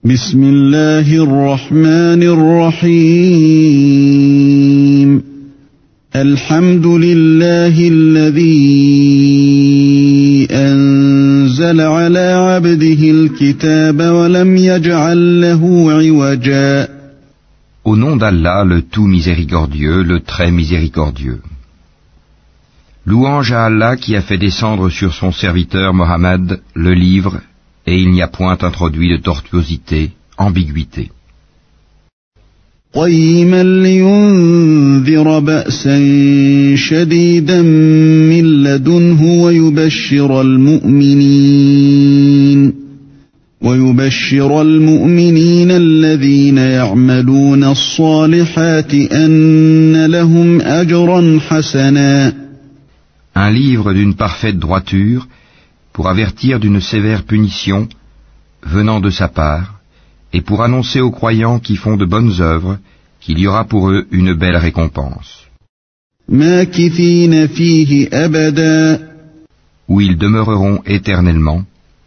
بسم الله الرحمن الرحيم الحمد لله الذي أنزل على عبده الكتاب ولم يجعل له عوجا. Au nom d'Allah, le tout miséricordieux, le très miséricordieux. Louange à Allah qui a fait descendre sur son serviteur Mohammed le livre, et il n'y a point introduit de tortuosité, ambiguïté. قيما لينذر بأسا شديدا من لدنه ويبشر المؤمنين الذين يعملون الصالحات أن لهم أجرا حسنا. Un livre d'une parfaite droiture, pour avertir d'une sévère punition venant de sa part, et pour annoncer aux croyants qui font de bonnes œuvres qu'il y aura pour eux une belle récompense. ماكثين فيه أبدا. Où ils demeureront éternellement.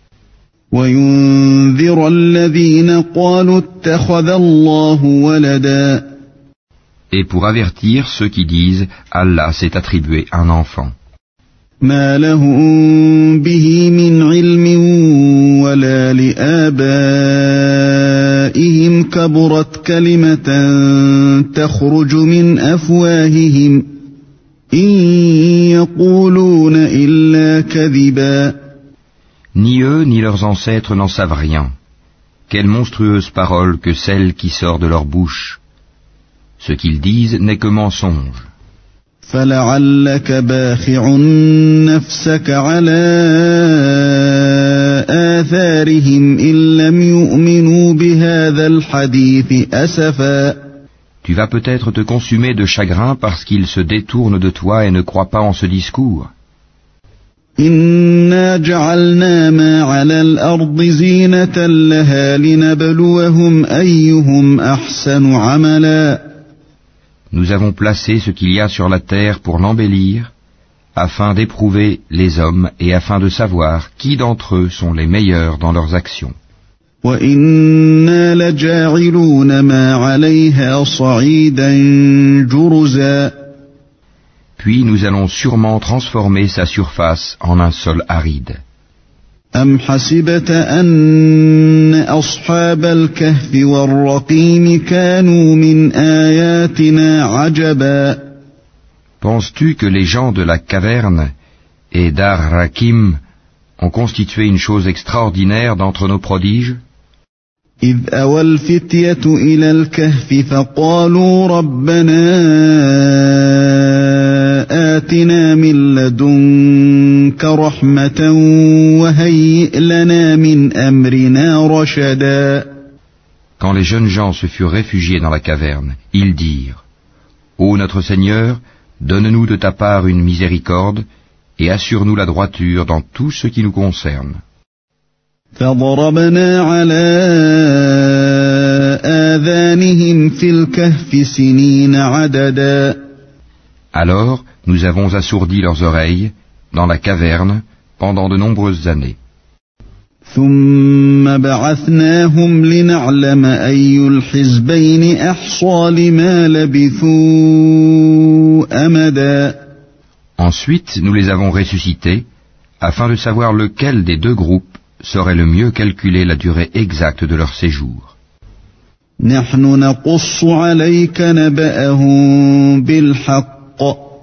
وينذر الذين قالوا اتخذ الله ولدا. Et pour avertir ceux qui disent Allah s'est attribué un enfant. ما لهم به من علم ولا لآبائهم كبرت كلمة تخرج من أفواههم إن يقولون إلا كذبا. Ni eux ni leurs ancêtres n'en savent rien. Quelle monstrueuse parole que celle qui sort de leur bouche. Ce qu'ils disent n'est que mensonge. فلعلك باخع نفسك على آثارهم إن لم يؤمنوا بهذا الحديث أسفا. Tu vas peut-être te consumer de chagrin parce qu'ils se détournent de toi et ne croient pas en ce discours. إنا جعلنا ما على الأرض زينة لها لنبلوهم أيهم أحسن عملا. Nous avons placé ce qu'il y a sur la terre pour l'embellir, afin d'éprouver les hommes et afin de savoir qui d'entre eux sont les meilleurs dans leurs actions. وَإِنَّا لَجَاعِلُونَ مَا عَلَيْهَا صَعِيدًا جُرُزًا. Puis nous allons sûrement transformer sa surface en un sol aride. أَمْ حَسِبْتَ أَنَّ أَصْحَابَ الْكَهْفِ وَالرَّقِيمِ كَانُوا مِنْ آيَاتِنَا عَجَبًا. Penses-tu que les gens de la caverne et d'Ar-Rakim ont constitué une chose extraordinaire d'entre nos prodiges? إِذْ أَوَى الْفِتْيَةُ إِلَى الْكَهْفِ فَقَالُوا رَبَّنَا آتِنَا مِن لَّدُنكَ رَحْمَةً وَهَيِّئْ لَنَا مِنْ أَمْرِنَا رَشَدًا. Quand les jeunes gens se furent réfugiés dans la caverne, ils dirent: Ô notre Seigneur, donne-nous de ta part une miséricorde et assure-nous la droiture dans tout ce qui nous concerne. فَضَرَبْنَا عَلَى آذَانِهِمْ فِي الْكَهْفِ سِنِينَ عَدَدًا. Alors nous avons assourdi leurs oreilles dans la caverne pendant de nombreuses années. ثُمَّ بَعَثْنَاهُمْ لِنَعْلَمَ أَيُّ الْحِزْبَيْنِ أَحْصَىٰ لِمَا لَبِثُوا أَمَدًا. Ensuite nous les avons ressuscités afin de savoir lequel des deux groupes saurait le mieux calculer la durée exacte de leur séjour. نحن نقص عليك نبأهم بالحق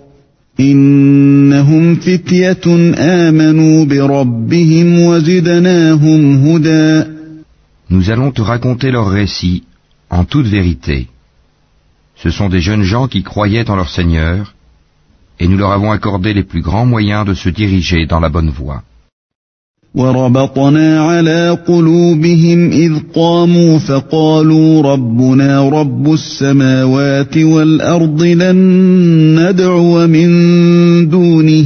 إنهم فتية آمنوا بربهم وزدناهم هدى. Nous allons te raconter leur récit en toute vérité. Ce sont des jeunes gens qui croyaient en leur Seigneur, et nous leur avons accordé les plus grands moyens de se diriger dans la bonne voie. وربطنا على قلوبهم إذ قاموا فقالوا ربنا رب السماوات والأرض لن ندعو من دونه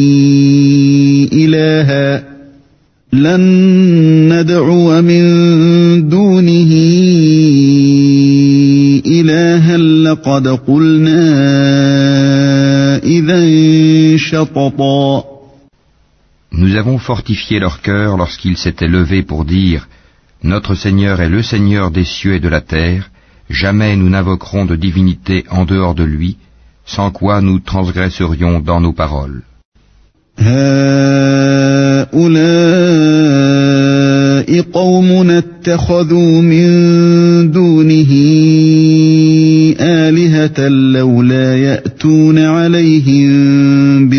إلها لقد قلنا إذا شططا. Nous avons fortifié leur cœur lorsqu'ils s'étaient levés pour dire Notre Seigneur est le Seigneur des cieux et de la terre, jamais nous n'invoquerons de divinité en dehors de lui, sans quoi nous transgresserions dans nos paroles. هؤلاء قومنا اتخذوا من دونه آلهة لولا يأتون عليهم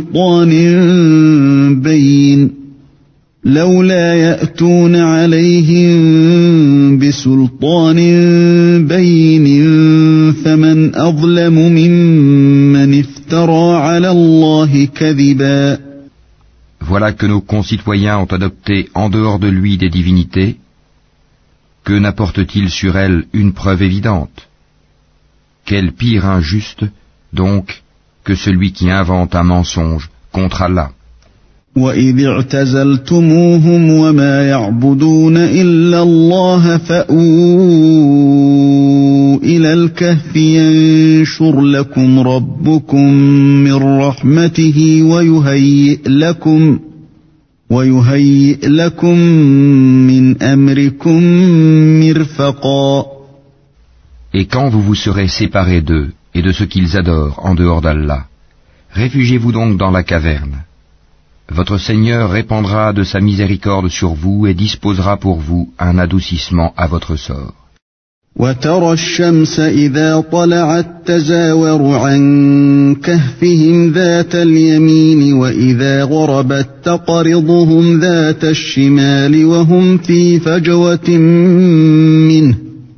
بسلطان بين فمن أظلم ممن افترى على الله كذبا. Voilà que nos concitoyens ont adopté en dehors de lui des divinités. Que n'apporte-t-il sur elles une preuve évidente? Quel pire injuste, donc, que celui qui invente un mensonge contre Allah. وَإِذِ اعْتَزَلْتُمُوهُمْ وَمَا يَعْبُدُونَ إِلَّا اللَّهَ فَأْوُوا إِلَى الْكَهْفِ يَنشُرْ لَكُمْ رَبُّكُمْ مِنْ رَحْمَتِهِ وَيُهَيِّئْ لَكُمْ مِنْ أَمْرِكُمْ مِرْفَقًا. Et quand vous vous serez séparés d'eux et de ce qu'ils adorent en dehors d'Allah, réfugiez-vous donc dans la caverne. Votre Seigneur répandra de sa miséricorde sur vous et disposera pour vous un adoucissement à votre sort. وَتَرَى الشَّمْسَ إِذَا طَلَعَتْ تَزَاوَرُ عَنْ كَهْفِهِمْ ذَاتَ الْيَمِينِ وَإِذَا غَرَبَتْ تَقْرِضُهُمْ ذَاتَ الشِّمَالِ وَهُمْ فِي فَجْوَةٍ مِّنْهُ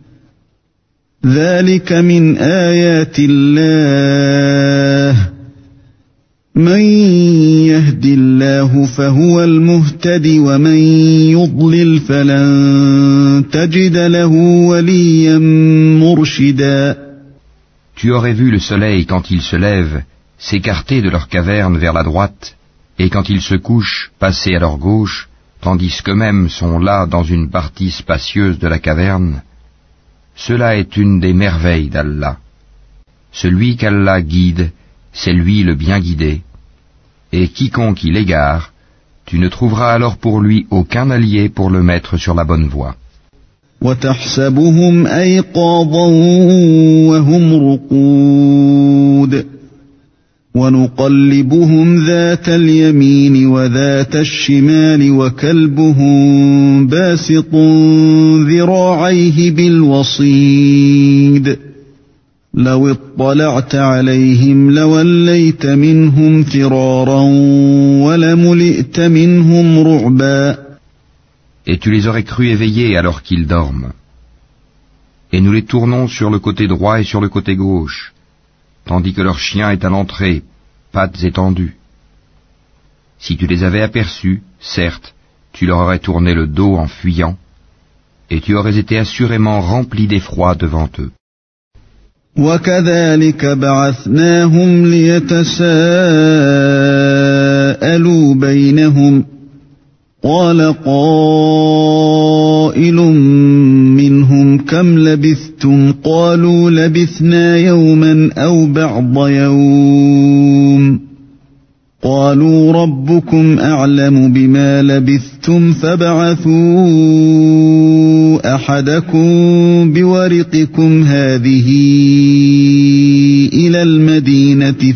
ذَلِكَ مِنْ آيَاتِ اللَّهِ مَنْ يَهْدِ اللَّهُ فَهُوَ الْمُهْتَدِ وَمَنْ يُضْلِلْ فَلَنْ تَجِدَ لَهُ وَلِيًّا مُرْشِدًا. Tu aurais vu le soleil quand il se lève s'écarter de leur caverne vers la droite, et quand il se couche passer à leur gauche, tandis qu'eux-mêmes sont là dans une partie spacieuse de la caverne. Cela est une des merveilles d'Allah. Celui qu'Allah guide, c'est lui le bien guidé. Et quiconque il égare, tu ne trouveras alors pour lui aucun allié pour le mettre sur la bonne voie. وَتَحْسَبُهُمْ أَيْقَاظًا وَهُمْ رُقُودٌ وَنُقَلِّبُهُمْ ذَاتَ الْيَمِينِ وَذَاتَ الشِّمَالِ وَكَلْبُهُمْ بَاسِطٌ ذِرَاعَيْهِ بِالْوَصِيدِ لَوِ اطَّلَعْتَ عَلَيْهِمْ لَوَلَّيْتَ مِنْهُمْ فِرَارًا وَلَمُلِئْتَ مِنْهُمْ رُعْبًا. Et tu les aurais crus éveillés alors qu'ils dorment. Et nous les tournons sur le côté droit et sur le côté gauche, tandis que leur chien est à l'entrée, pattes étendues. Si tu les avais aperçus, certes, tu leur aurais tourné le dos en fuyant, et tu aurais été assurément rempli d'effroi devant eux. وَكَذَلِكَ بَعَثْنَاهُمْ لِيَتَسَاءَلُوا بَيْنَهُمْ قَالَ قَائِلٌ مِّنْهُمْ كَمْ لَبِثْتُمْ قَالُوا لَبِثْنَا يَوْمًا أَوْ بَعْضَ يَوْمٍ قَالُوا رَبُّكُمْ أَعْلَمُ بِمَا لَبِثْتُمْ فَابْعَثُوا أَحَدَكُمْ بِوَرِقِكُمْ هَذِهِ إِلَى الْمَدِينَةِ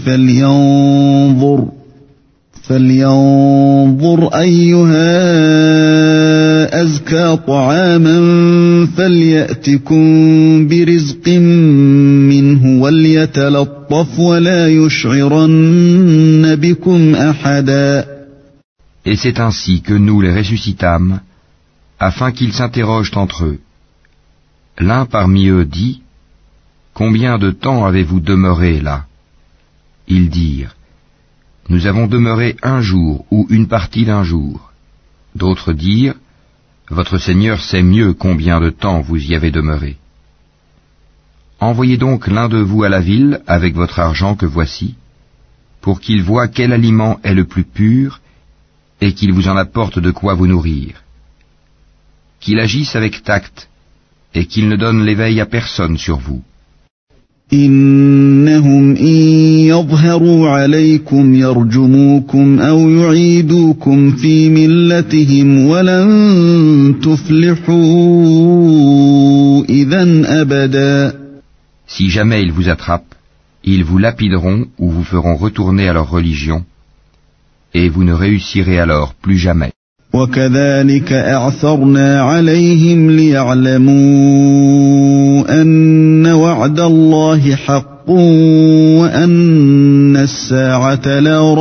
فَلْيَنظُرْ أَيُّهَا أَزْكَى طَعَامًا فَلْيَأْتِكُمْ بِرِزْقٍ مِّنْهُ وَلْيَتَلَطَّفْ وَلَا يُشْعِرَنَّ بِكُمْ أَحَدًا. Et c'est ainsi que nous les ressuscitâmes, afin qu'ils s'interrogent entre eux. L'un parmi eux dit, « Combien de temps avez-vous demeuré là ?» Ils dirent, « Nous avons demeuré un jour ou une partie d'un jour. » D'autres dirent, « Votre Seigneur sait mieux combien de temps vous y avez demeuré. » Envoyez donc l'un de vous à la ville avec votre argent que voici, pour qu'il voie quel aliment est le plus pur et qu'il vous en apporte de quoi vous nourrir. Qu'il agisse avec tact et qu'il ne donne l'éveil à personne sur vous. إنهم إن يظهروا عليكم يرجموكم أو يعيدوكم في ملتهم ولن تفلحوا إذن أبدا. Si jamais ils vous attrapent, ils vous lapideront ou vous feront retourner à leur religion, et vous ne réussirez alors plus jamais. وكذلك أعثرنا عليهم ليعلموا أن وعد الله حق وأن الساعة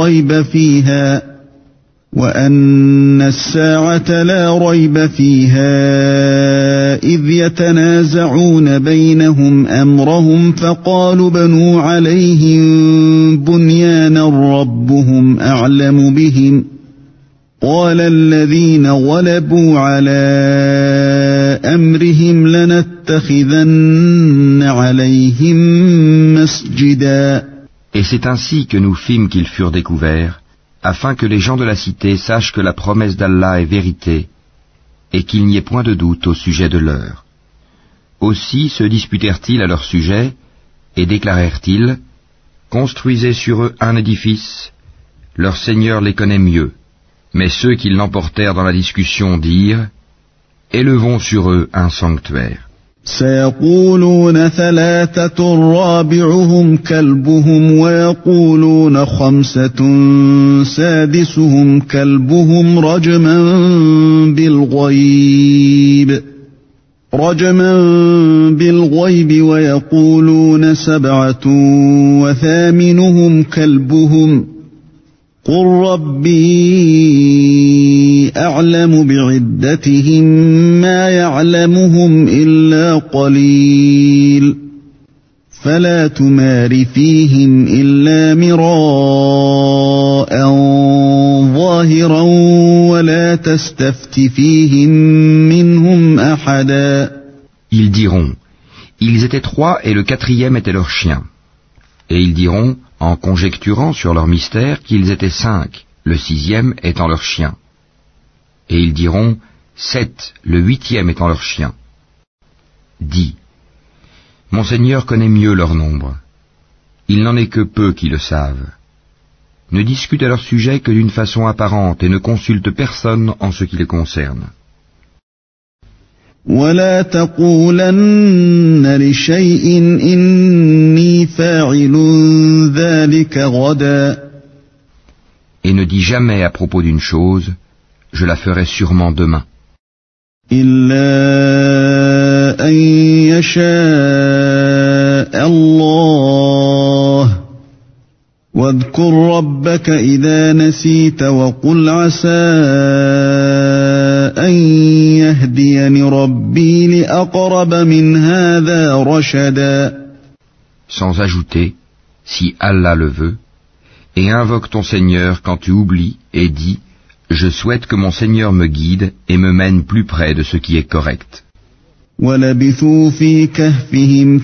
لا ريب فيها إذ يتنازعون بينهم أمرهم فقالوا بنوا عليهم بنيانا ربهم أعلم بهم قال الذين غلبوا على أمرهم لنتخذن عليهم مسجدا. Et c'est ainsi que nous fîmes qu'ils furent découverts, afin que les gens de la cité sachent que la promesse d'Allah est vérité, et qu'il n'y ait point de doute au sujet de leur. Aussi se disputèrent-ils à leur sujet, et déclarèrent-ils, construisez sur eux un édifice, leur Seigneur les connaît mieux. Mais ceux qui l'emportèrent dans la discussion dirent, élevons sur eux un sanctuaire. سيقولون ثلاثة رابعهم كلبهم ويقولون خمسة سادسهم كلبهم رجما بالغيب ويقولون سبعة وثامنهم كلبهم قل ربي أعلم بعدتهم ما يعلمهم إلا قليل فلا تمار فيهم إلا مراء ظاهرا ولا تستفت فيهم منهم أحدا. Ils diront, ils étaient 3 et le 4e était leur chien. Et ils diront, en conjecturant sur leur mystère, qu'ils étaient 5, le 6e étant leur chien. Et ils diront, 7, le 8e étant leur chien. Dis, mon Seigneur connaît mieux leur nombre. Il n'en est que peu qui le savent. Ne discute à leur sujet que d'une façon apparente et ne consulte personne en ce qui les concerne. ولا تقولن لشيء إني فاعل ذلك غدا. Et ne dis jamais à propos d'une chose, je la ferai sûrement demain. إلا أن يشاء الله واذكر ربك إذا نسيت وقل عسى أن يهديني ربي لأقرب من هذا رشدا. Sans ajouter, si Allah le veut, et invoque ton Seigneur quand tu oublies et dis, je souhaite que mon Seigneur me guide et me mène plus près de ce qui est correct. وَلَبِثُوا فِي كَهْفِهِمْ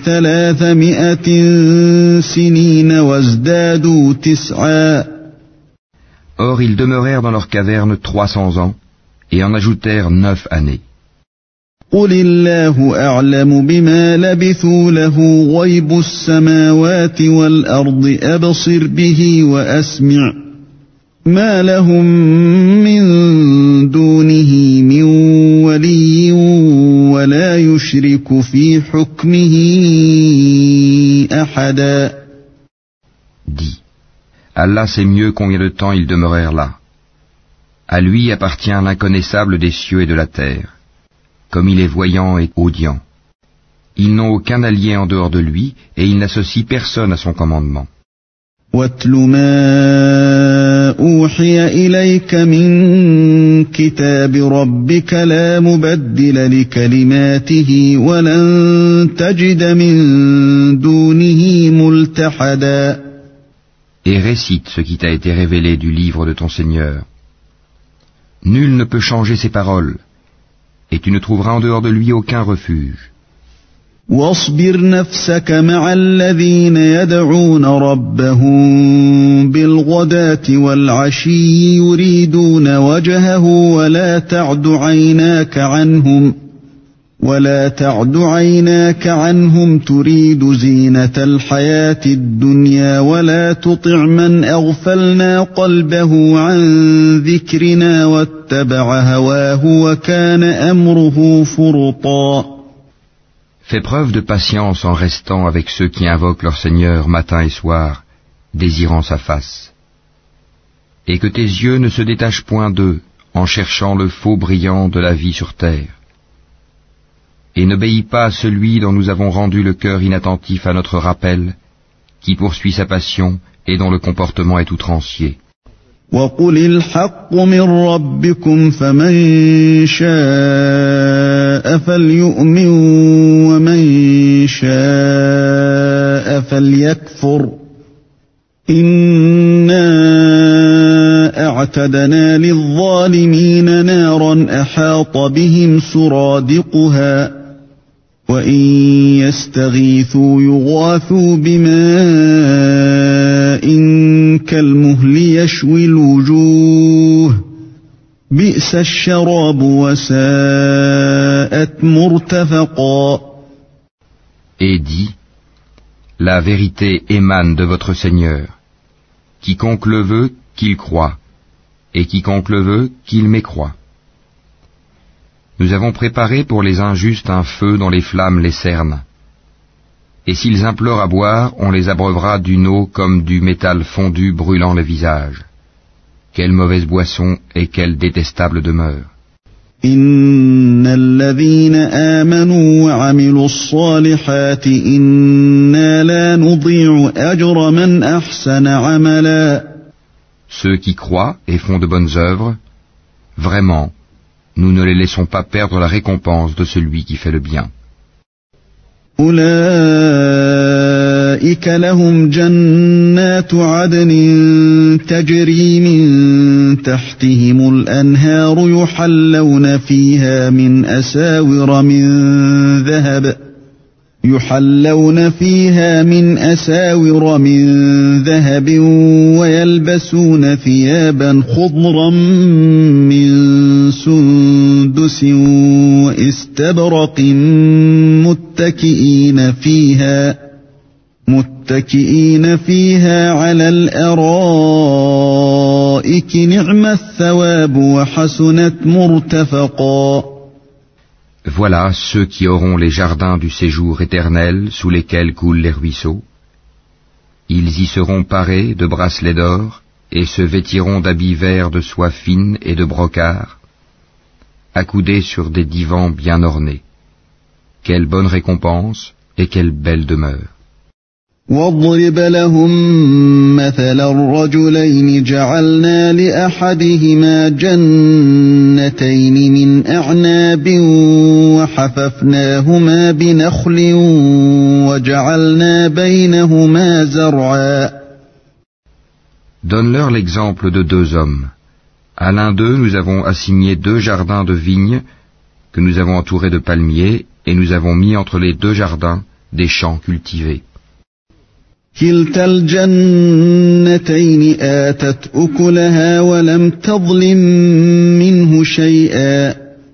300 سِنِينَ وَازْدَادُوا 9. Or ils demeurèrent dans leur caverne 300 ans, et en ajoutèrent 9 années. قُلِ اللَّهُ أَعْلَمُ بِمَا لَبِثُوا لَهُ غَيْبُ السَّمَاوَاتِ وَالْأَرْضِ أَبْصِرْ بِهِ وَأَسْمِعْ مَا لَهُم مِّن دُونِهِ مِن وَلِيٍّ وَلَا يُشْرِكُ فِي حُكْمِهِ أَحَدًا. Dis, Allah sait mieux combien de temps ils demeurèrent là. À lui appartient l'inconnaissable des cieux et de la terre, comme il est voyant et audient. Ils n'ont aucun allié en dehors de lui, et il n'associe personne à son commandement. وَاتْلُ مَا أُوحِيَ إِلَيْكَ مِنْ كِتَابِ رَبِّكَ لَا مُبَدِّلَ لِكَلِمَاتِهِ وَلَنْ تَجِدَ مِنْ دُونِهِ مُلْتَحَدًا. Et récite ce qui t'a été révélé du livre de ton Seigneur. Nul ne peut changer ses paroles, et tu ne trouveras en dehors de lui aucun refuge. واصبر نفسك مع الذين يدعون ربهم بالغداة والعشي يريدون وجهه ولا تعد عيناك ولا تعد عيناك عنهم تريد زينة الحياة الدنيا ولا تطع من أغفلنا قلبه عن ذكرنا واتبع هواه وكان أمره فرطا. Fais preuve de patience en restant avec ceux qui invoquent leur Seigneur matin et soir, désirant sa face. Et que tes yeux ne se détachent point d'eux en cherchant le faux brillant de la vie sur terre. Et n'obéis pas à celui dont nous avons rendu le cœur inattentif à notre rappel, qui poursuit sa passion et dont le comportement est outrancier. وَقُلِ الْحَقُّ مِنْ رَبِّكُمْ فَمَنْ شَاءَ فَلْيُؤْمِنْ وَمَنْ شَاءَ فَلْيَكْفُرْ إِنَّا أَعْتَدْنَا لِلظَّالِمِينَ نَارًا أَحَاطَ بِهِمْ سُرَادِقُهَا وَإِنْ يَسْتَغِيثُوا يُغَاثُوا بِمَاءٍ كَالْمُهْلِ يَشْوِي الْوُجُوهَ بِئْسَ الشَّرَابُ وَسَاءَتْ مُرْتَفَقًا. Et dis, la vérité émane de votre Seigneur. Quiconque le veut, qu'il croie, et quiconque le veut, qu'il mécroie. Nous avons préparé pour les injustes un feu dont les flammes les cernent. Et s'ils implorent à boire, on les abreuvera d'une eau comme du métal fondu brûlant le visage. Quelle mauvaise boisson et quelle détestable demeure. Inna alladhina amanu wa amilu s-salihati inna la nudhi'u ajra man ahsana amala. Ceux qui croient et font de bonnes œuvres, vraiment, nous ne les laissons pas perdre la récompense de celui qui fait le bien. أولئك لهم جنات عدن تجري من تحتهم الأنهار يحلون فيها من أساور من ذهب ويلبسون ثيابا خضرا من سندس واستبرق متكئين فيها على الأرائك نعم الثواب وحسنت مرتفقا. Voilà ceux qui auront les jardins du séjour éternel sous lesquels coulent les ruisseaux. Ils y seront parés de bracelets d'or et se vêtiront d'habits verts de soie fine et de brocart, accoudés sur des divans bien ornés. Quelle bonne récompense et quelle belle demeure. واضرب لهم مثل الرجلين جعلنا لأحدهما جنتين من أعناب وحففناهما بنخل وجعلنا بينهما زرعا. Donne-leur l'exemple de deux hommes. À l'un d'eux, nous avons assigné 2 jardins de vignes que nous avons entourés de palmiers et nous avons mis entre les 2 jardins des champs cultivés. كلتا الجنتين آتت أكلها ولم تظلم منه شيئا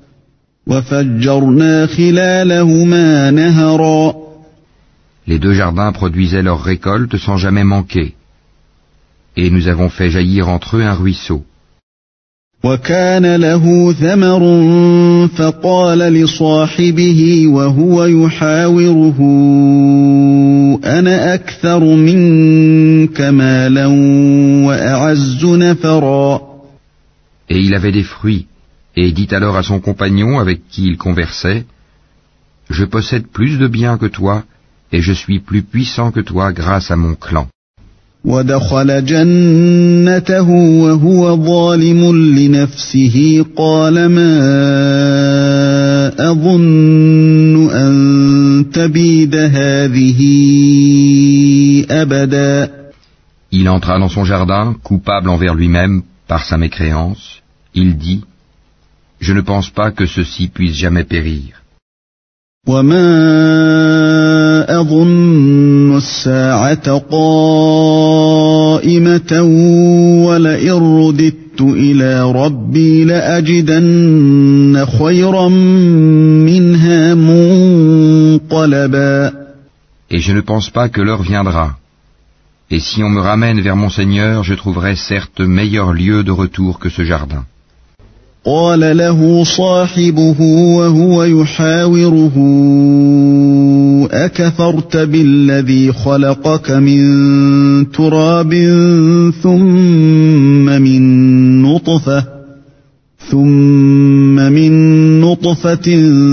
وفجرنا خلالهما نهرا. Les 2 jardins produisaient leur récolte sans jamais manquer, et nous avons fait jaillir entre eux un ruisseau. وكان له ثمر فقال لصاحبه وهو يحاوره أنا أكثر منك مالا وأعز نفرا. Et il avait des fruits, et dit alors à son compagnon avec qui il conversait, je possède plus de biens que toi, et je suis plus puissant que toi grâce à mon clan. ودخل جنته وهو ظالم لنفسه قال ما أظن أن تبيد هذه أبدا. Il entra dans son jardin, coupable envers lui-même par sa mécréance. Il dit, je ne pense pas que ceci puisse jamais périr. وما أظن الساعة قائمة ولئن رددت إلى ربي لأجدن خيرا منها انقلبا. Et je ne pense pas que l'heure viendra. Et si on me ramène vers mon Seigneur, je trouverai certes meilleur lieu de retour que ce jardin. قال له صاحبه وهو يحاوره أكفرت بالذي خلقك من تراب ثم من نطفة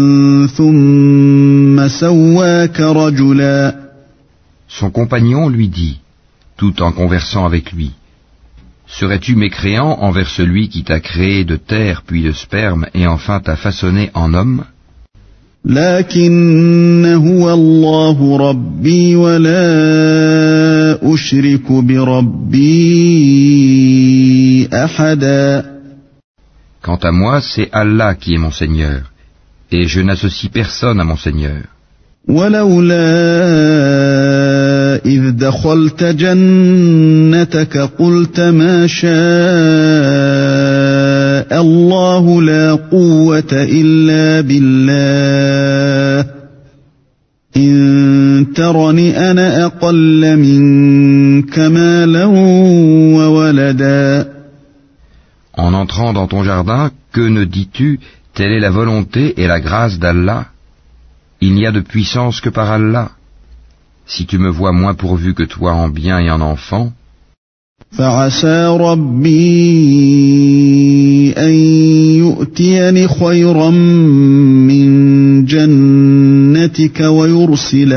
ثم سواك رجلا. Son compagnon lui dit, tout en conversant avec lui, « Serais-tu mécréant envers celui qui t'a créé de terre puis de sperme et enfin t'a façonné en homme ? لكن هو الله ربي ولا أشرك بربي أحدا. Quant à moi, c'est Allah qui est mon Seigneur, et je n'associe personne à mon Seigneur. ولولا إذ دخلت جنتك قلت ما شاء الله لا قوة إلا بالله إن ترني أنا أقل منك مالا وولدا. En entrant dans ton jardin, que ne dis-tu, telle est la volonté et la grâce d'Allah ? Il n'y a de puissance que par Allah. Si tu me vois moins pourvu que toi en bien et en enfants, فعسى ربي أن يؤتيني خيرا من جنتك ويرسل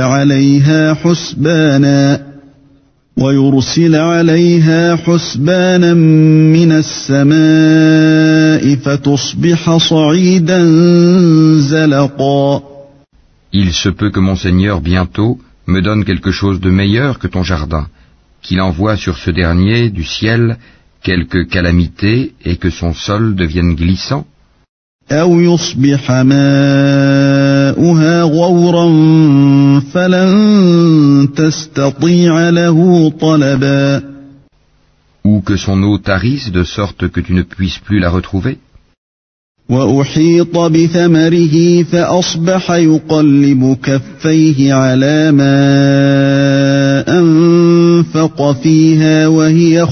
عليها حسبانا من السماء فتصبح صعيدا زلقا. il se peut que mon Seigneur bientôt me donne quelque chose de meilleur que ton jardin, qu'il envoie sur ce dernier du ciel quelque calamité et que son sol devienne glissant. أو يصبح ماؤها غورا فلن تستطيع له طلبا. Ou que son eau tarisse de sorte que tu ne puisses plus la retrouver. وأحيط بثمره فأصبح يقلب كفيه على ما أنفق فيها وهي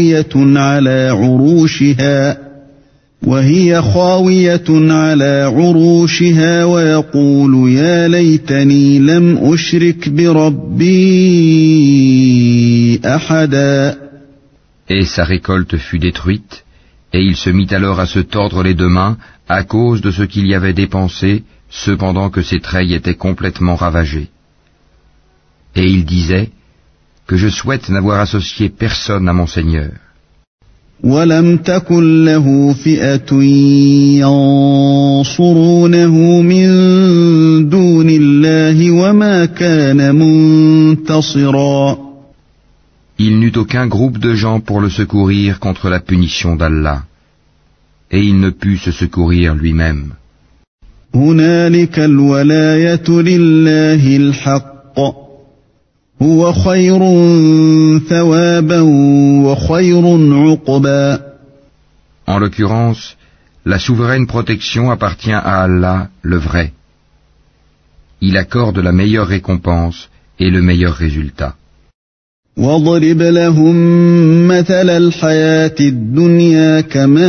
خاوية على عروشها ويقول يا ليتني لم أشرك بربي أحدا. Et sa récolte fut détruite, et il se mit alors à se tordre les deux mains à cause de ce qu'il y avait dépensé, cependant que ses treilles étaient complètement ravagées. Et il disait, que je souhaite n'avoir associé personne à mon Seigneur. وَلَمْ تَكُنْ لَهُ فِئَةٌ يَنصُرُونَهُ مِنْ دُونِ اللَّهِ وَمَا كَانَ مُنْتَصِرًا. Il n'eut aucun groupe de gens pour le secourir contre la punition d'Allah, et il ne put se secourir lui-même. هُنَالِكَ الْوَلَايَةُ لِلَّهِ الْحَقِّ هُوَ خَيْرٌ ثَوَابًا وَخَيْرٌ عُقْبًا. En l'occurrence, la souveraine protection appartient à Allah, le vrai. Il accorde la meilleure récompense et le meilleur résultat. وَاضْرِبْ لَهُم مَّثَلَ الْحَيَاةِ الدُّنْيَا كَمَاءٍ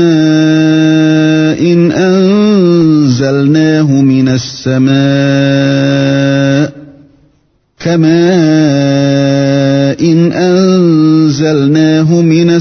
أنزلناه من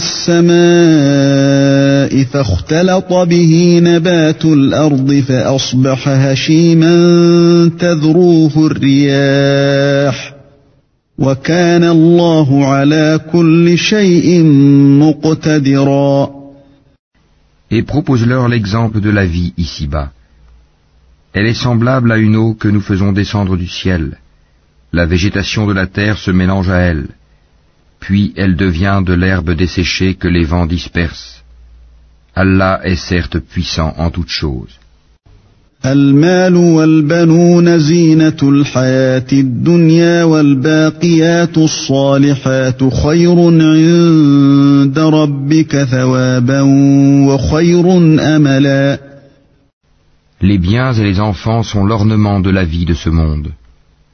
السماء فاختلط به نبات الأرض فأصبح هشيما تذروه الرياح وكان الله على كل شيء مقتدرا. Et propose-leur l'exemple de la vie ici-bas. Elle est semblable à une eau que nous faisons descendre du ciel. La végétation de la terre se mélange à elle, puis elle devient de l'herbe desséchée que les vents dispersent. Allah est certes puissant en toutes choses. المال والبنون زينة الحياة الدنيا والباقيات الصالحات خير عند ربك ثوابا وخير أملا. Les biens et les enfants sont l'ornement de la vie de ce monde.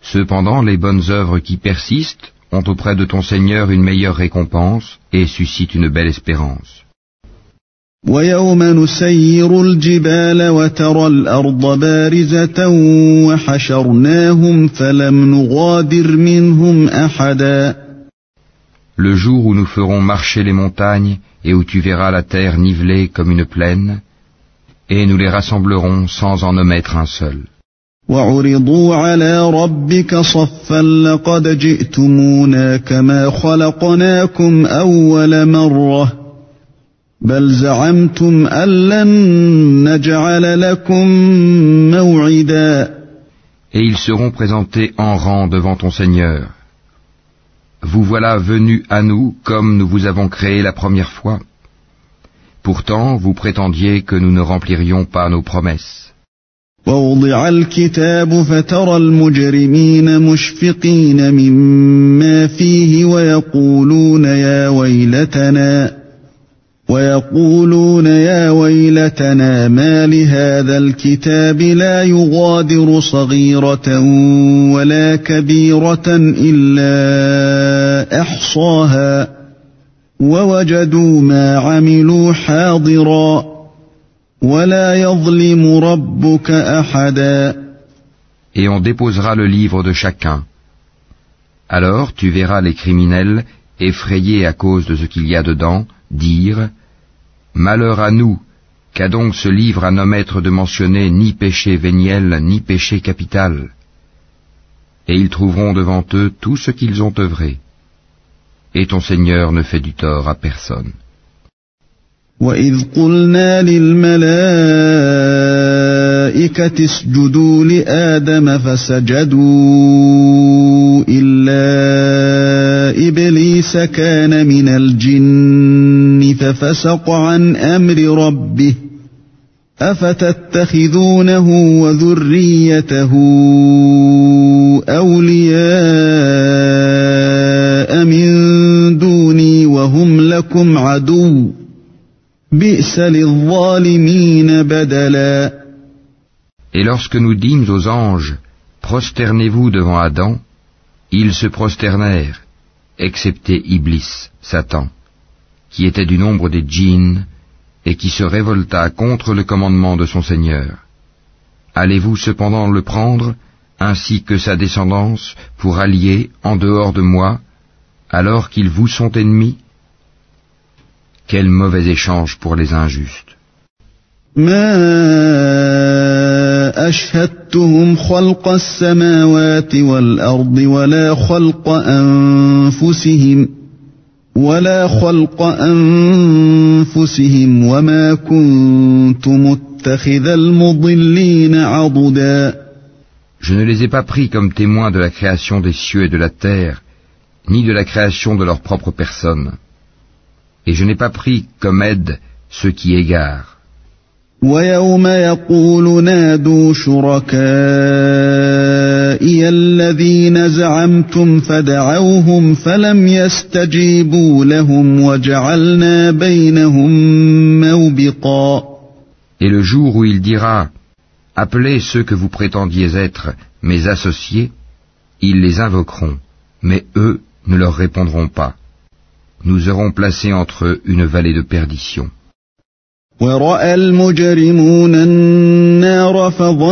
Cependant, les bonnes œuvres qui persistent ont auprès de ton Seigneur une meilleure récompense et suscitent une belle espérance. ويوم نسير الجبال وترى الأرض بارزة وحشرناهم فلم نغادر منهم أحدا. Le jour où nous ferons marcher les montagnes et où tu verras la terre nivelée comme une plaine, et nous les rassemblerons sans en omettre un seul. وعرضوا على ربك صفا لقد جئتمونا كما خلقناكم أول مرة بل زعمتم أن لن نجعل لكم موعدا. Et ils seront présentés en rang devant ton Seigneur. Vous voilà venus à nous comme nous vous avons créé la première fois. Pourtant, vous prétendiez que nous ne remplirions pas nos promesses. ووضع الكتاب فترى المجرمين مشفقين مما فيه ويقولون يا ويلتنا ما لهذا الكتاب لا يغادر صغيرة ولا كبيرة إلا أحصاها ووجدوا ما عملوا حاضرا ولا يظلم ربك أحدا. Et on déposera le livre de chacun. Alors tu verras les criminels, effrayés à cause de ce qu'il y a dedans, dire « Malheur à nous, qu'a donc ce livre à n'omettre de mentionner ni péché véniel, ni péché capital ?» Et ils trouveront devant eux tout ce qu'ils ont œuvré. Et ton Seigneur ne fait du tort à personne. وَإِذْ قُلْنَا لِلْمَلَائِكَةِ اسْجُدُوا لِآدَمَ فَسَجَدُوا إِلَّا إِبْلِيسَ كَانَ مِنَ الْجِنِّ فَفَسَقَ عَنْ أَمْرِ رَبِّهِ أَفَتَتَّخِذُونَهُ وَذُرِّيَّتَهُ أَوْلِيَاءَ مِنْ دُونِي وَهُمْ لَكُمْ عَدُوٌّ بِئْسَ لِلظَّالِمِينَ بَدَلًا. Et lorsque nous dîmes aux anges, prosternez-vous devant Adam, ils se prosternèrent, excepté Iblis, Satan, qui était du nombre des djinns et qui se révolta contre le commandement de son Seigneur. Allez-vous cependant le prendre, ainsi que sa descendance, pour allier en dehors de moi, alors qu'ils vous sont ennemis? Quel mauvais échange pour les injustes. ما أشهدتهم خلق السماوات والأرض ولا خلق أنفسهم وما كنت متخذ المضلين عضدا. Je ne les ai pas pris comme témoins de la création des cieux et de la terre, ni de la création de leur propre personne. Et je n'ai pas pris comme aide ceux qui égarent. وَيَوْمَ يَقُولُ نَادُوا شُرَكَائِيَ الَّذِينَ زَعَمْتُمْ فَدَعَوْهُمْ فَلَمْ يَسْتَجِيبُوا لَهُمْ وَجَعَلْنَا بَيْنَهُمْ مَوْبِقًا. Et le jour où il dira « Appelez ceux que vous prétendiez être mes associés », ils les invoqueront, mais eux ne leur répondront pas. Nous aurons placé entre eux une vallée de perdition. وَرَأَى الْمُجْرِمُونَ النَّارَ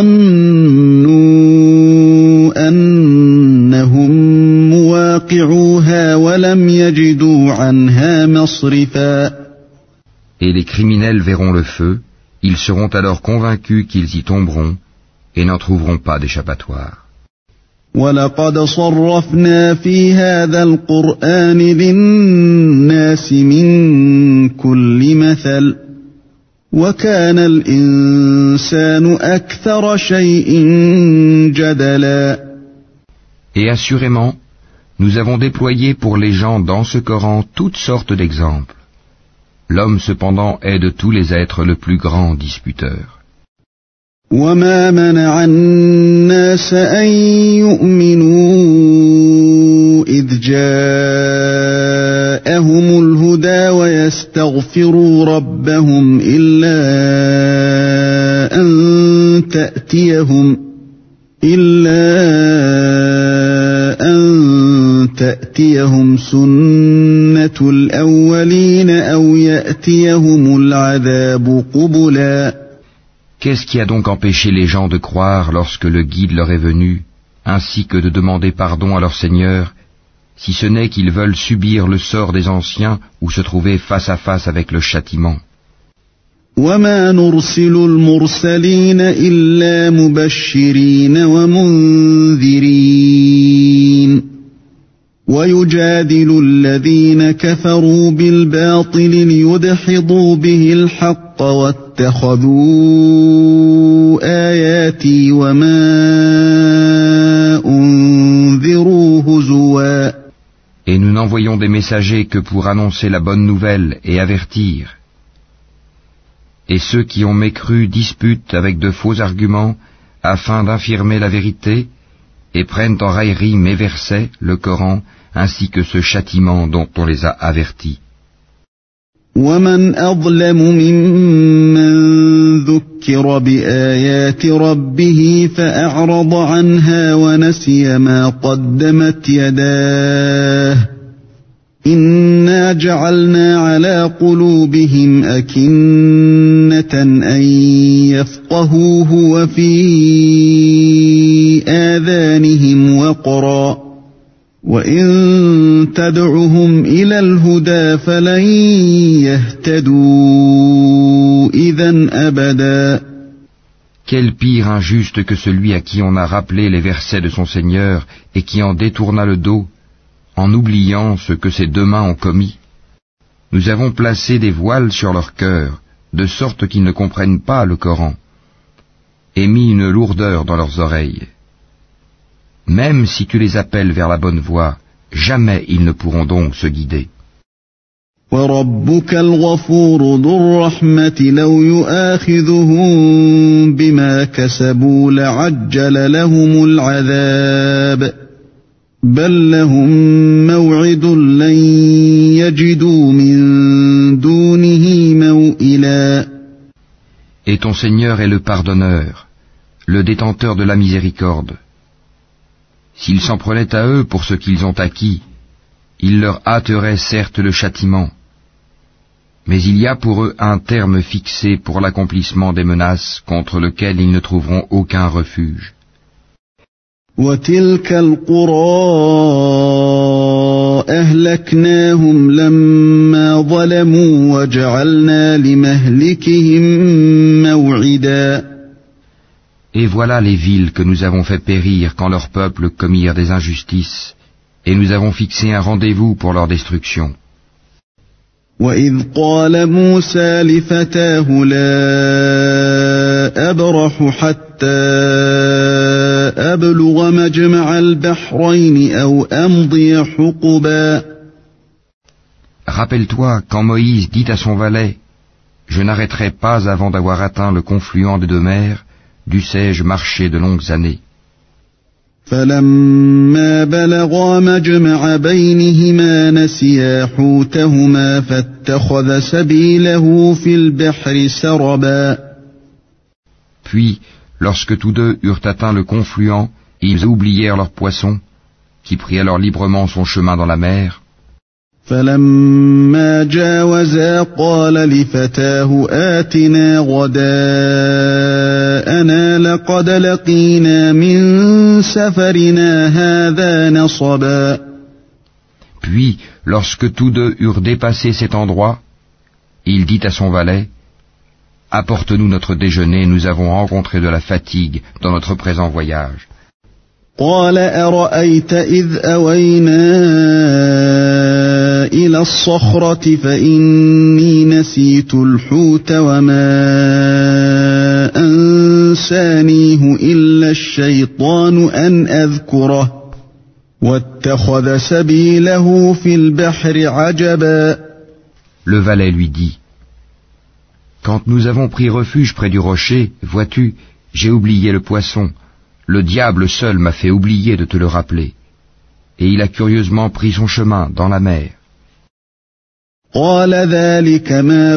فَظَنُّوا أَنَّهُمْ مُوَاقِعُوهَا وَلَمْ يَجِدُوا عَنْهَا مَصْرِفًا. Et les criminels verront le feu, ils seront alors convaincus qu'ils y tomberont et n'en trouveront pas d'échappatoire. وَلَقَدْ صَرَّفْنَا فِي هَذَا الْقُرْآنِ لِلنَّاسِ مِنْ كُلِّ مَثَلٍ وَكَانَ الْإِنسَانُ أَكْثَرَ شَيْءٍ جَدَلًا. Et assurément, nous avons déployé pour les gens dans ce Coran toutes sortes d'exemples. L'homme cependant est de tous les êtres le plus grand disputeur. وَمَا مَنَعَ النَّاسَ أَن يُؤْمِنُوا إِذْ جَاءَهُمُ الْهُدَى وَيَسْتَغْفِرُوا رَبَّهُمْ إِلَّا أَن إلا أن تأتيهم سنة الأولين أو يأتيهم العذاب قبلا. Qu'est-ce qui a donc empêché les gens de croire lorsque le guide leur est venu, ainsi que de demander pardon à leur Seigneur, si ce n'est qu'ils veulent subir le sort des anciens ou se trouver face à face avec le châtiment? وما نرسل المرسلين إلا مبشرين ومنذرين ويجادل الذين كفروا بالباطل ليدحضوا به الحق واتخذوا آياتي وما أنذروا هزوا. Et nous n'envoyons des messagers que pour annoncer la bonne nouvelle et avertir. Et ceux qui ont mécru disputent avec de faux arguments afin d'infirmer la vérité et prennent en raillerie mes versets, le Coran, ainsi que ce châtiment dont on les a avertis. ومن أظلم ممن ذكر بآيات ربه فأعرض عنها ونسي ما قدمت يداه إنا جعلنا على قلوبهم أكنة أن يفقهوه وفي آذانهم وقرا وإن تدعهم إلى الهدى فلن يهتدوا إذا أبدا. Quel pire injuste que celui à qui on a rappelé les versets de son Seigneur et qui en détourna le dos, en oubliant ce que ses deux mains ont commis. Nous avons placé des voiles sur leur cœur, de sorte qu'ils ne comprennent pas le Coran, et mis une lourdeur dans leurs oreilles. Même si tu les appelles vers la bonne voie, jamais ils ne pourront donc se guider. وَرَبُّكَ الْغَفُورُ ذُو الرَّحْمَةِ لَوْ يُؤَاخِذُهُم بِمَا كَسَبُوا لَعَجَّلَ لَهُمُ الْعَذَابَ بَل لَّهُم مَّوْعِدٌ لَّن يَجِدُوا مِن دُونِهِ مَوْئِلًا. Et ton Seigneur est le pardonneur, le détenteur de la miséricorde. S'ils s'en prenaient à eux pour ce qu'ils ont acquis, il leur hâterait certes le châtiment. Mais il y a pour eux un terme fixé pour l'accomplissement des menaces contre lequel ils ne trouveront aucun refuge. وَتِلْكَ الْقُرَىٰ أَهْلَكْنَاهُمْ لَمَّا ظَلَمُوا وَجَعَلْنَا لِمَهْلِكِهِم مَّوْعِدًا. Et voilà les villes que nous avons fait périr quand leurs peuples commirent des injustices, et nous avons fixé un rendez-vous pour leur destruction. وَإِذْ قَالَ مُوسَى لِفَتَاهُ لَا أَبْرَحُ حَتَّى أَبْلُغَ مَجْمَعَ الْبَحْرَيْنِ أَوْ أَمْضِيَ حُقُبًا. Rappelle-toi quand Moïse dit à son valet, « Je n'arrêterai pas avant d'avoir atteint le confluent des deux mers, dussé-je marcher de longues années. » فَلَمَّا بَلَغَا مَجْمَعَ بَيْنِهِمَا نَسِيَا حُوتَهُمَا فَاتَّخَذَ سَبِيلَهُ فِي الْبَحْرِ سَرَبًا. Puis, lorsque tous deux eurent atteint le confluent, ils oublièrent leurs poissons, qui prit alors librement son chemin dans la mer. فَلَمَّا جَاوَزَا قَالَ لِفَتَاهُ آتِنَا غَدَاءَنَا لَقَدْ لَقِينَا مِن سَفَرِنَا هَٰذَا نَصَبًا. Puis, lorsque tous deux eurent dépassé cet endroit, il dit à son valet, « Apporte-nous notre déjeuner, nous avons rencontré de la fatigue dans notre présent voyage. » قال أرأيت إذ أوينا إلى الصخرة فإني نسيت الحوت وما أنسانيه إلا الشيطان أن أذكره واتخذ سبيله في البحر عجبا. Le valet lui dit, « Quand nous avons pris refuge près du rocher, vois-tu, j'ai oublié le poisson. Le diable seul m'a fait oublier de te le rappeler. » Et il a curieusement pris son chemin dans la mer. قال ذلك ما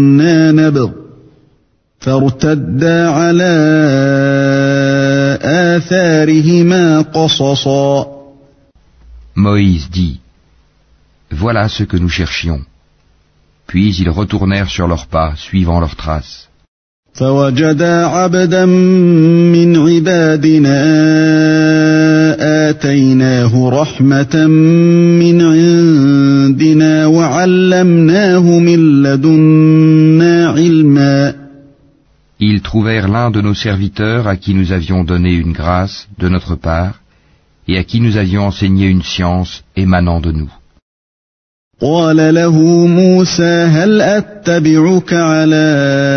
كنا نبغ فارتدا على آثارهما قصصا. Moïse dit, voilà ce que nous cherchions. Puis ils retournèrent sur leurs pas, suivant leurs traces. فوجدا عبدا من عبادنا آتيناه رحمة من عندنا وعلمناه من لدنا علما. Ils trouvèrent l'un de nos serviteurs à qui nous avions donné une grâce de notre part et à qui nous avions enseigné une science émanant de nous. قال له موسى هل أتبعك على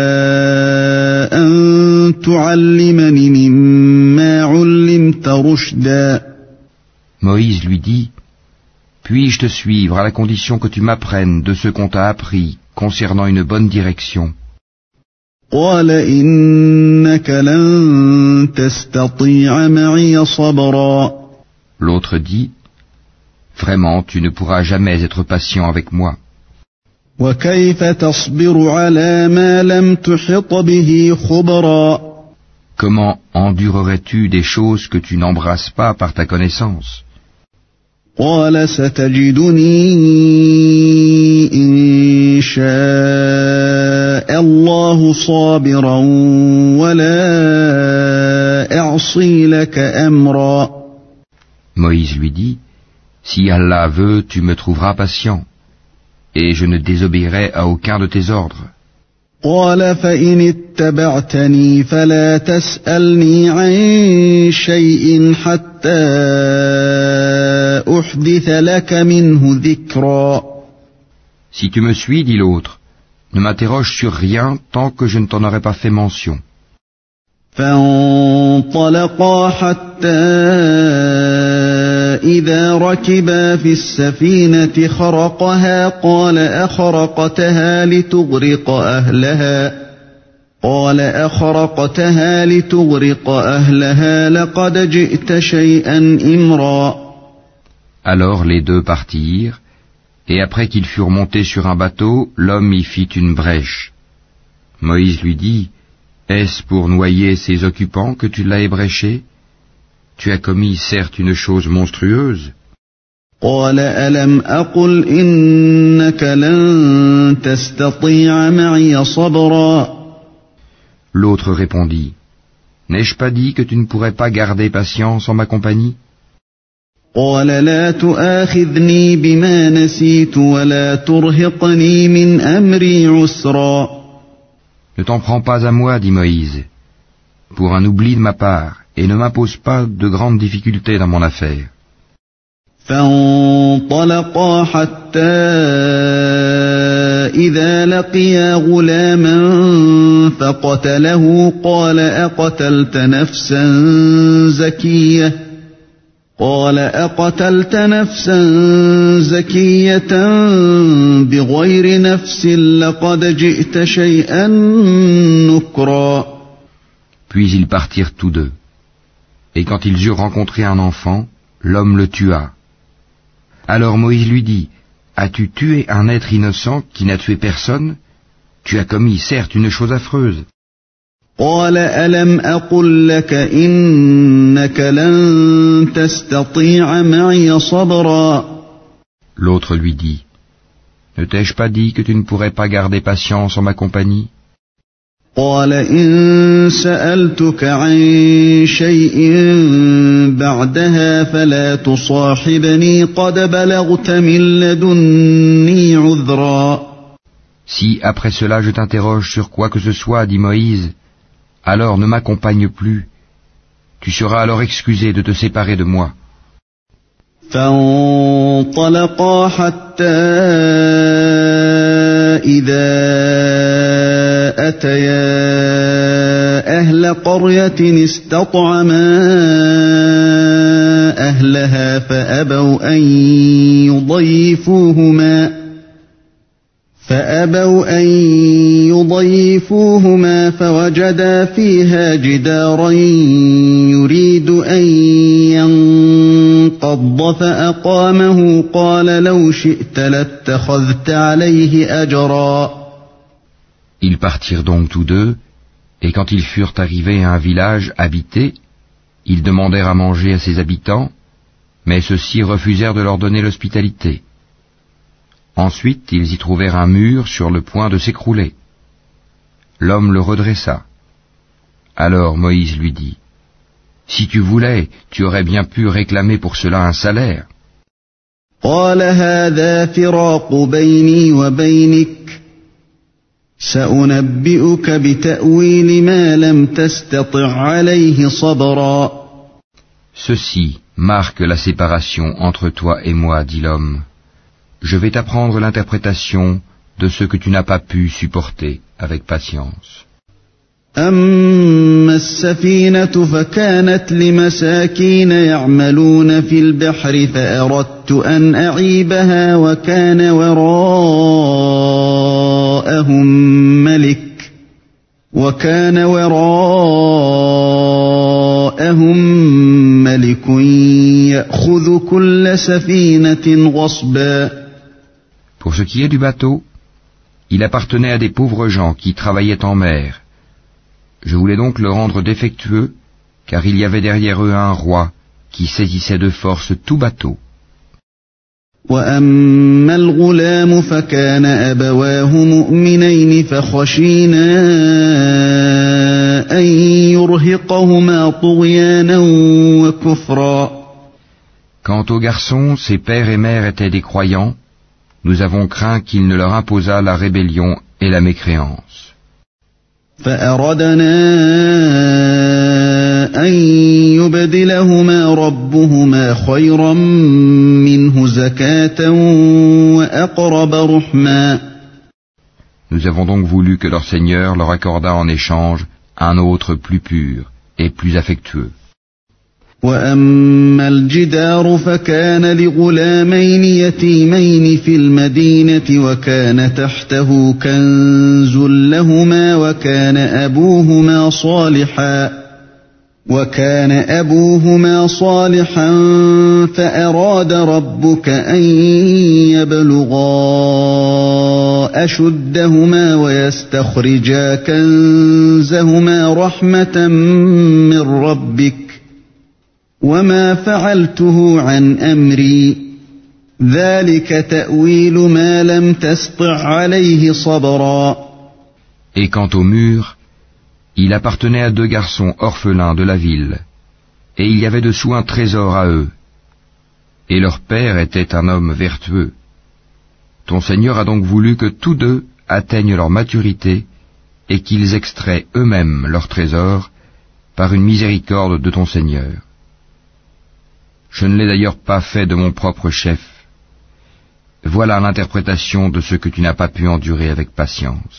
أن تعلمني مما علمت رشدا. Moïse lui dit, puis-je te suivre à la condition que tu m'apprennes de ce qu'on t'a appris concernant une bonne direction? قال إنك لن تستطيع معي صبرا. L'autre dit, vraiment tu ne pourras jamais être patient avec moi. وكيف تصبر على ما لم تحط به خبرا. Comment endurerais-tu des choses que tu n'embrasses pas par ta connaissance? قال ستجدني إن شاء الله صابرا ولا أعصي لك أمرا. Moïse lui dit, si Allah veut, tu me trouveras patient, et je ne désobéirai à aucun de tes ordres. قال فإن اتبعتني فلا تسألني عن شيء حتى أحدث لك منه ذكرا. Si tu me suis, dit l'autre, ne m'interroge sur rien tant que je ne t'en aurai pas fait mention. فانطلقا حتى إذا ركبا في السفينة خرقها قال أخرقتها لتغرق أهلها لقد جئت شيئا إمرا. Alors les deux partirent, et après qu'ils furent montés sur un bateau, l'homme y fit une brèche. Moïse lui dit, est-ce pour noyer ses occupants que tu l'as ébréché? Tu as commis certes une chose monstrueuse. قال ألم أقل إنك لن تستطيع معي صبرا. L'autre répondit, n'ai-je pas dit que tu ne pourrais pas garder patience en ma compagnie? قال لا تؤاخذني بما نسيت ولا ترهقني من أمري عسرا. Ne t'en prends pas à moi, dit Moïse, pour un oubli de ma part, et ne m'impose pas de grandes difficultés dans mon affaire. فانطلقا حتى إذا لقيا غلاما فقتله قال أقتلت نفسا زكية بغير نفس لقد جئت شيئا نكرا. Puis ils partirent tous deux. Et quand ils eurent rencontré un enfant, l'homme le tua. Alors Moïse lui dit, as-tu tué un être innocent qui n'a tué personne? Tu as commis certes une chose affreuse. قال ألم أقل لك إنك لن تستطيع معي صبرا. L'autre lui dit, ne t'ai-je pas dit que tu ne pourrais pas garder patience en ma compagnie? قال إن سألتك عن شيء بعدها فلا تصاحبني قد بلغت من لدني عذرا. Si après cela je t'interroge sur quoi que ce soit, dit Moïse, alors ne m'accompagne plus. Tu seras alors excusé de te séparer de moi. فانطلقا حتى إذا أتيا أهل قرية استطعما أهلها فأبوا أن يضيفوهما فوجدا فيها جدارا يريد أن ينقض فأقامه قال لو شئت لاتخذت عليه أجرا. Ils partirent donc tous deux, et quand ils furent arrivés à un village habité, Ils demandèrent à manger à ses habitants, mais ceux-ci refusèrent de leur donner l'hospitalité. Ensuite, ils y trouvèrent un mur sur le point de s'écrouler. L'homme le redressa. Alors Moïse lui dit, « Si tu voulais, tu aurais bien pu réclamer pour cela un salaire. » قال هذا فراق بيني وبينك سأنبئك بتأويل ما لم تستطع عليه صبرا. Ceci marque la séparation entre toi et moi, dit l'homme. Je vais t'apprendre l'interprétation de ce que tu n'as pas pu supporter avec patience. أما السفينة فكانت لمساكين يعملون في البحر فأردت أن أعيبها وكان وراءهم ملك يأخذ كل سفينة غصبا. Pour ce qui est du bateau, il appartenait à des pauvres gens qui travaillaient en mer. Je voulais donc le rendre défectueux, car il y avait derrière eux un roi qui saisissait de force tout bateau. وأما الغلام فكان أبواه مؤمنين فخشينا أن يرهقهما طغيانا وكفرا. Quant aux garçons, ses pères et mères étaient des croyants. Nous avons craint qu'il ne leur imposât la rébellion et la mécréance. فأردنا أن يبدلهما ربهما خيرا منه زكاة وأقرب رحما. Nous avons donc voulu que leur Seigneur leur accordât en échange un autre plus pur et plus affectueux. وأما الجدار فكان لغلامين يتيمين في المدينة وكان تحته كنز لهما وكان أبوهما صالحا فأراد ربك أن يبلغا أشدهما ويستخرجا كنزهما رحمة من ربك وما فعلته عن أمري ذلك تأويل ما لم تسطع عليه صبرا. Et quant au mur, il appartenait à deux garçons orphelins de la ville, et il y avait dessous un trésor à eux. Et leur père était un homme vertueux. Ton Seigneur a donc voulu que tous deux atteignent leur maturité et qu'ils extraient eux-mêmes leur trésor par une miséricorde de ton Seigneur. Je ne l'ai d'ailleurs pas fait de mon propre chef. Voilà l'interprétation de ce que tu n'as pas pu endurer avec patience.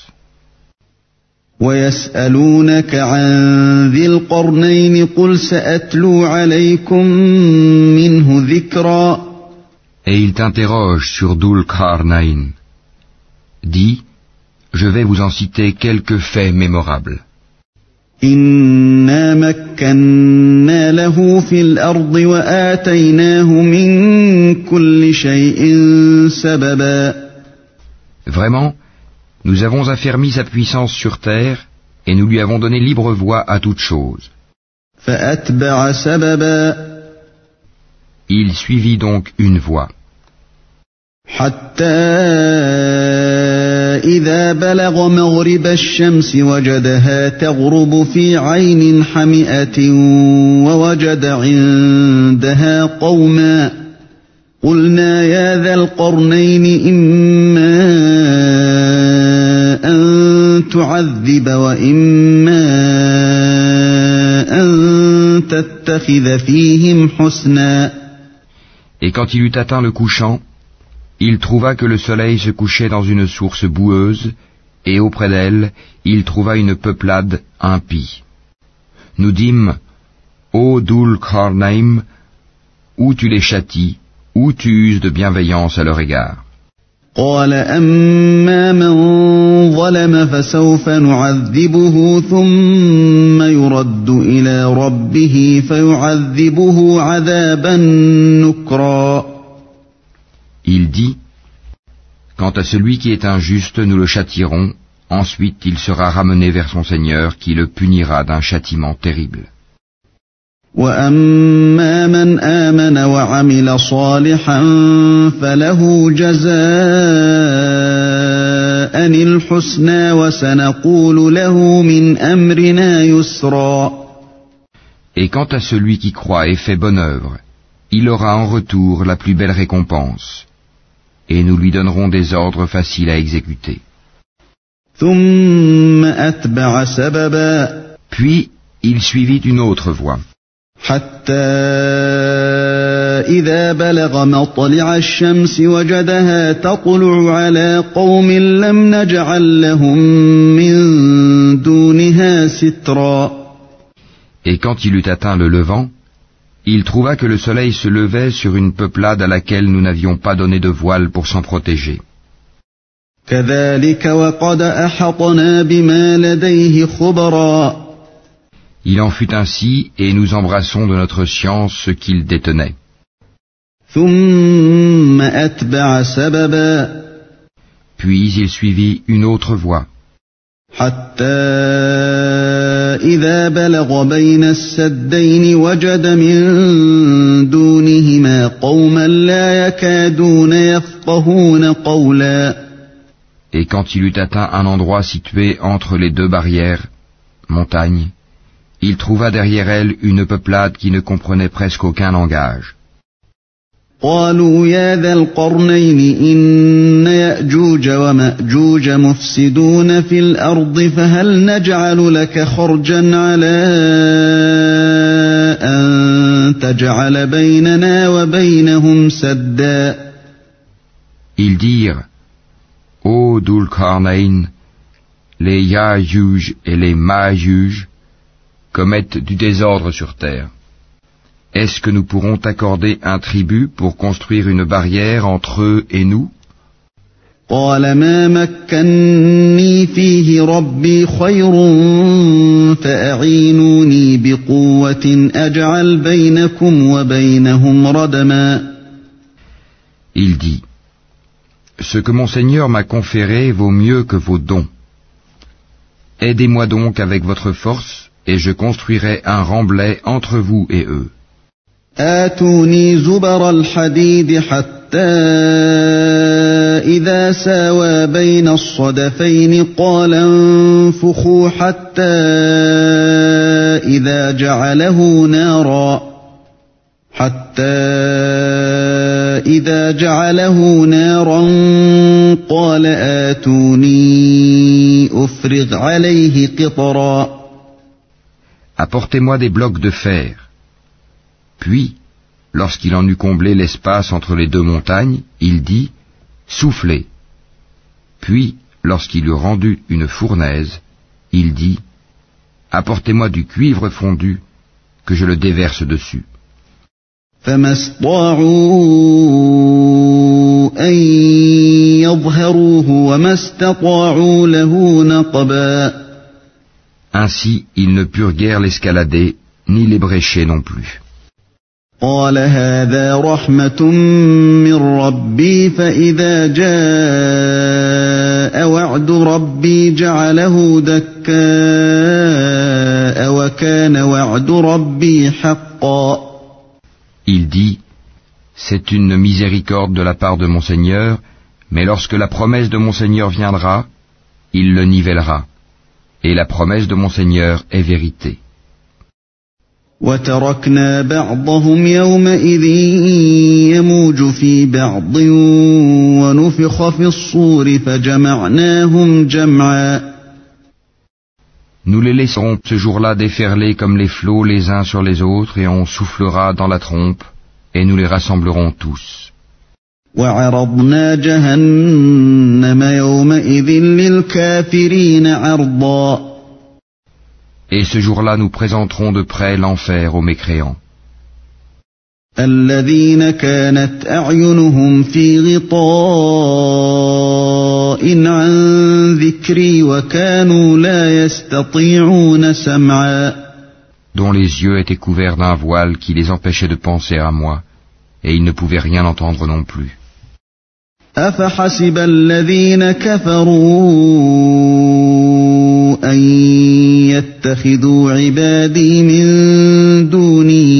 ويسألونك عن ذي القرنين قل سأتلو عليكم منه ذكرا. Et il t'interroge sur Dhul Qarnayn. Dis, je vais vous en citer quelques faits mémorables. إنا مكنا له في الأرض وآتيناه من كل شيء سببا. Vraiment, nous avons affermi sa puissance sur terre et nous lui avons donné libre voie à toute chose. فأتبع سببا. Il suivit donc une voie. حتى إذا بلغ مغرب الشمس وجدها تغرب في عين حمئة ووجد عندها قوما قلنا يا ذا القرنين إما أن تعذب وإما أن تتخذ فيهم حسنا. Et quand il eut atteint le couchant, il trouva que le soleil se couchait dans une source boueuse, et auprès d'elle, il trouva une peuplade impie. Nous dîmes, ô Dhul Qarnayn, ou tu les châties, ou tu uses de bienveillance à leur égard. قال أما من ظلم فسوف نعذبه ثم يرد إلى ربه فيعذبه عذابا نكرا. Il dit, quant à celui qui est injuste, nous le châtierons, ensuite il sera ramené vers son Seigneur qui le punira d'un châtiment terrible. وأما من آمن وعمل صالحا فله جزاء الحسنى وسنقول له من أمرنا يسرا. Et quant à celui qui croit et fait bonne œuvre, il aura en retour la plus belle récompense, et nous lui donnerons des ordres faciles à exécuter. ثم أتبع سببا. Puis il suivit une autre voie, حتى إذا بلغ مطلع الشمس وجدها تطلع على قوم لم نجعل لهم من دونها سترا. et quand il eut atteint le levant, il trouva que le soleil se levait sur une peuplade à laquelle nous n'avions pas donné de voile pour s'en protéger. كذلك وقد أحطنا بما لديه خبرا. Il en fut ainsi, et nous embrassons de notre science ce qu'il détenait. ثم أتبع سببا. Puis il suivit une autre voie, حتى إذا بلغ بين السدين وجد من دونهما قوما لا يكادون يفقهون قولا. et quand il eut atteint un endroit situé entre les deux barrières, montagnes, il trouva derrière elle une peuplade qui ne comprenait presque aucun langage. قالوا يا ذا القرنين إن يأجوج ومأجوج مفسدون في الأرض فهل نجعل لك خرجا على أن تجعل بيننا وبينهم سدا. Ils dirent, Ô Dhul-Qarnayn, les Ya'juj et les Ma'juj commettent du désordre sur terre. Est-ce que nous pourrons t'accorder un tribut pour construire une barrière entre eux et nous? قال ما مكني فيه ربي خير فأعينوني بقوة أجعل بينكم وبينهم ردما. Il dit, ce que mon Seigneur m'a conféré vaut mieux que vos dons. Aidez-moi donc avec votre force, et je construirai un remblai entre vous et eux. آتوني زبر الحديد حتى إذا ساوى بين الصدفين قال انفخوا حتى إذا جعله نارا قال آتوني أفرغ عليه قطرا. Apportez-moi des blocs de fer. Puis, lorsqu'il en eut comblé l'espace entre les deux montagnes, il dit, soufflez. Puis, lorsqu'il eut rendu une fournaise, il dit, apportez-moi du cuivre fondu, que je le déverse dessus. فما استطاعوا أن يظهروه وما استطاعوا له نقبا. Ainsi, ils ne purent guère l'escalader, ni l'ébrécher non plus. قال هذا رحمة من ربي فإذا جاء وعد ربي جعله دكاء وكان وعد ربي حقا. Il dit, c'est une miséricorde de la part de mon Seigneur, mais lorsque la promesse de mon Seigneur viendra, il le nivellera. Et la promesse de mon Seigneur est vérité. وتركنا بعضهم يومئذ يموج في بعض ونفخ في الصور فجمعناهم جمعا. Nous les laisserons ce jour-là déferler comme les flots les uns sur les autres et on soufflera dans la trompe et nous les rassemblerons tous. وعرضنا جهنم يومئذ للكافرين عرضا. Et ce jour-là nous présenterons de près l'enfer aux mécréants. الذين كانت أعينهم في غطاء عن ذكري وكانوا لا يستطيعون سمعا. Dont les yeux étaient couverts d'un voile qui les empêchait de penser à moi, et ils ne pouvaient rien entendre non plus. أفحسب الذين كفروا أن يتخذوا عبادي من دوني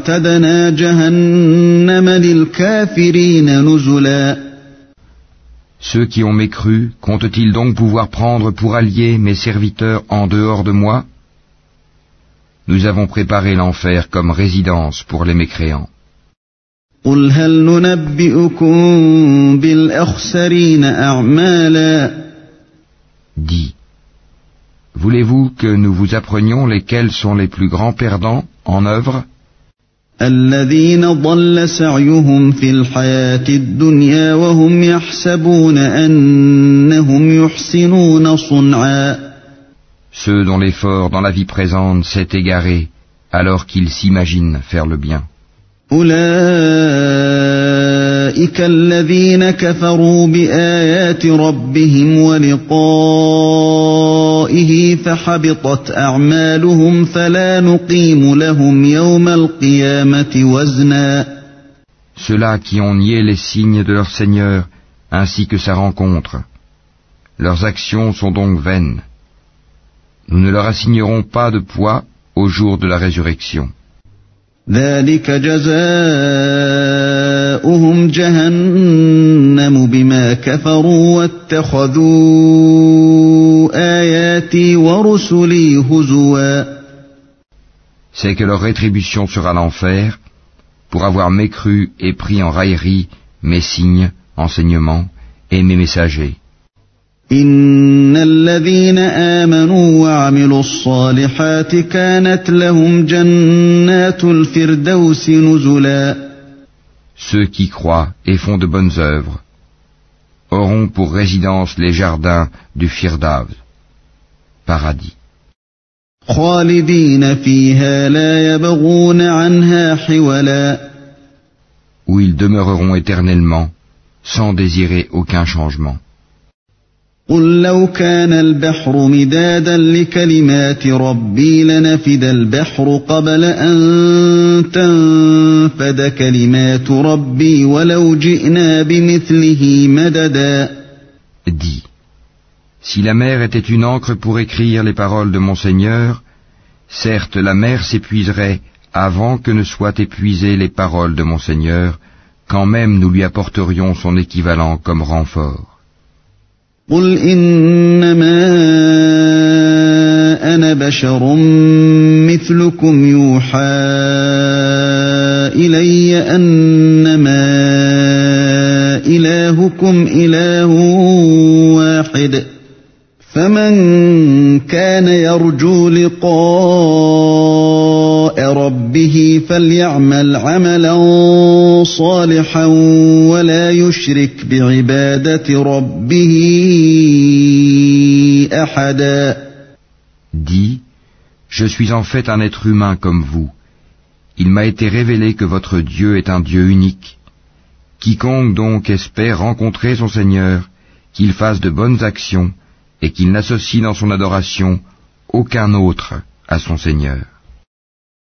وأعتدنا جهنم للكافرين نزلا. Ceux qui ont mécru, comptent-ils donc pouvoir prendre pour alliés mes serviteurs en dehors de moi? Nous avons préparé l'enfer comme résidence pour les mécréants. قل هل ننبئكم بالأخسرين أعمالا. Dis, voulez-vous que nous vous apprenions lesquels sont les plus grands perdants en œuvre? الذين ضل سعيهم في الحياة الدنيا وهم يحسبون أنهم يحسنون صنعا. Ceux dont l'effort dans la vie présente s'est égaré alors qu'ils s'imaginent faire le bien. أولئك الذين كفروا بآيات ربهم ولقائه فحبطت أعمالهم فلا نقيم لهم يوم القيامة وزنا. Ceux-là qui ont nié les signes de leur Seigneur ainsi que sa rencontre, leurs actions sont donc vaines. Nous ne leur assignerons pas de poids au jour de la résurrection. ذلك جزاؤهم جهنم بما كفروا واتخذوا آياتي ورسلي هزوا. C'est que leur rétribution sera l'enfer pour avoir mécru et pris en raillerie mes signes, enseignements et mes messagers. إن الذين آمنوا وعملوا الصالحات كانت لهم جنات الفردوس نزلا. Ceux qui croient et font de bonnes œuvres auront pour résidence les jardins du Firdaus, paradis. خالدين فيها لا يبغون عنها حولا. Où ils demeureront éternellement sans désirer aucun changement. قل لو كان البحر مدادا لكلمات ربي لنفد البحر قبل أن تنفد كلمات ربي ولو جئنا بمثله مددا. Dis, si la mer était une encre pour écrire les paroles de mon Seigneur, certes la mer s'épuiserait avant que ne soient épuisées les paroles de mon Seigneur, quand même nous lui apporterions son équivalent comme renfort. قل إنما أنا بشر مثلكم يوحى إلي أنما إلهكم إله واحد فمن كان يرجو لقاء ربه فليعمل عملا صالحا ولا يشرك بعبادة ربه أحدا. Dis, je suis en fait un être humain comme vous. Il m'a été révélé que votre Dieu est un Dieu unique. Quiconque donc espère rencontrer son Seigneur, qu'il fasse de bonnes actions, et qu'il n'associe dans son adoration aucun autre à son Seigneur.